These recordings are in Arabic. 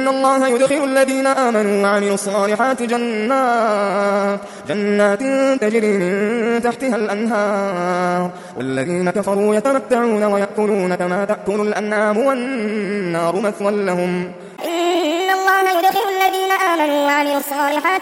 إن الله يدخل الذين آمنوا وعملوا الصالحات جنات تجري من تحتها الأنهار والذين كفروا يتمتعون ويأكلون كما تأكل الأنعام والنار مثوى لهم. إن الله يدخل الذين آمنوا وعملوا الصالحات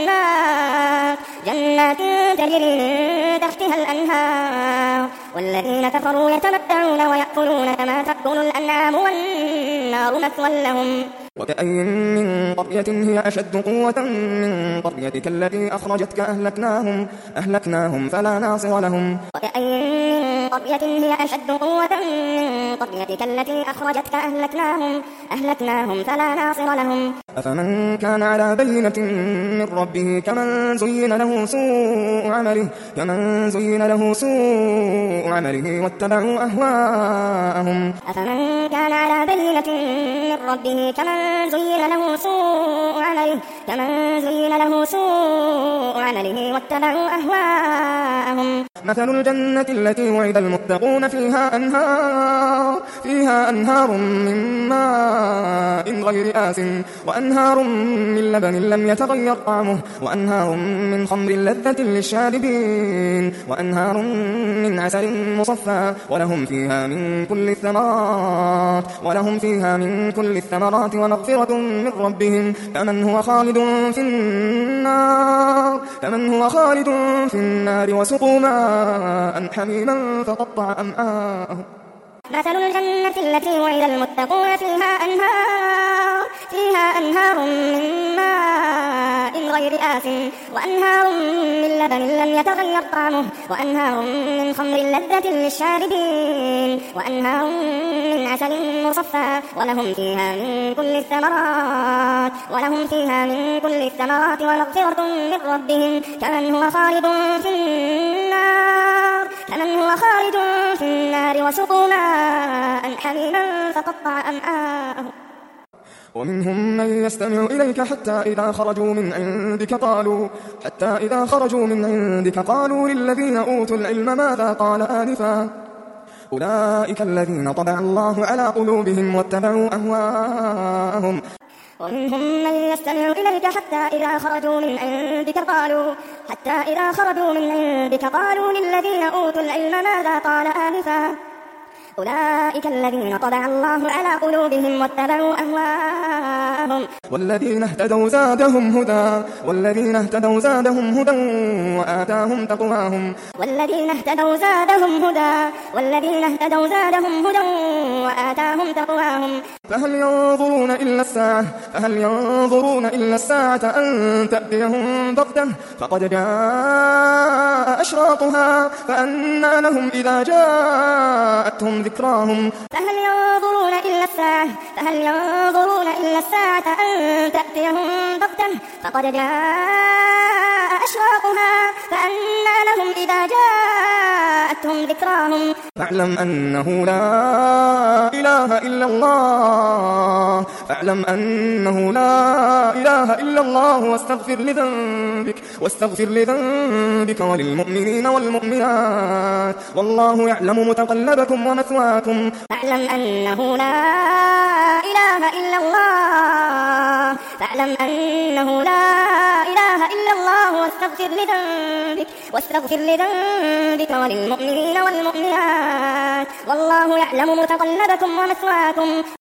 جنات تجري من تحتها الأنهار والذين كفروا يتمتعون ويأكلون كما تأكل الأنعام والنار مثوى لهم. وكأين من قرية هي أشد قوة من قريتك التي أخرجتك أهلكناهم فلا ناصر لهم. وكأين من قرية هي أشد قوة من قريتك التي أخرجتك أهلكناهم فلا ناصر لهم. أفمن كان على بينة من ربه كمن زين له سوء عمله واتبعوا أهواءهم. أفمن كان على بينة من ربه كمن زين له سوء عمله واتبعوا أهواءهم. مثل الجنة التي وعد المتقون فيها أنهار من ماء غير آسن وأنهار من لبن لم يتغير طعمه وأنهار من خمر لذة للشاربين وأنهار من عسل مصفى ولهم فيها من كل الثمرات ومغفرة من ربهم كمن هو خالد في النار وسقوا ماء حميما فقطع أمعاءهم. مثل الجنة التي وعد المتقون فيها أنهار من ماء غير آسن وأنهار من لبن لم يتغير طعمه وأنهار من خمر لذة للشاربين وأنهار من عسل مصفى ولهم فيها من كل الثمرات ومغفرة من ربهم كمن هو خالد في النار وسقوا ماء حميما فقطع أمعاءهم. ومنهم من يستمع إليك حتى إذا خرجوا من عندك قالوا للذين أوتوا العلم ماذا قال آنفا أولئك الذين طبع الله على قلوبهم واتبعوا أهواءهم. ومنهم من يستمع إليك حتى إذا خرجوا من عندك قالوا للذين أوتوا العلم ماذا قال آنفا أولئك الذين طبع الله على قلوبهم واتبعوا أهواءهم. والذين اهتدوا زادهم هدى وآتاهم تقواهم. فهل ينظرون إلا الساعة أن تأتيهم بغتة فقد جاء أشراطها فأنى لهم إذا جاءتهم ذكراهم. فهل ينظرون إلا الساعة أن تأتيهم بغتة فقد جاء أشراطها فأنى لهم إذا جاءتهم ذكراهم. فاعلم أنه لا إله إلا الله واستغفر لذنبك وللمؤمنين والمؤمنات والله يعلم متقلبكم ومثواكم. فاعلم أنه لا إله إلا الله واستغفر لذنبك وللمؤمنين والمؤمنات والله يعلم متقلبكم ومثواكم.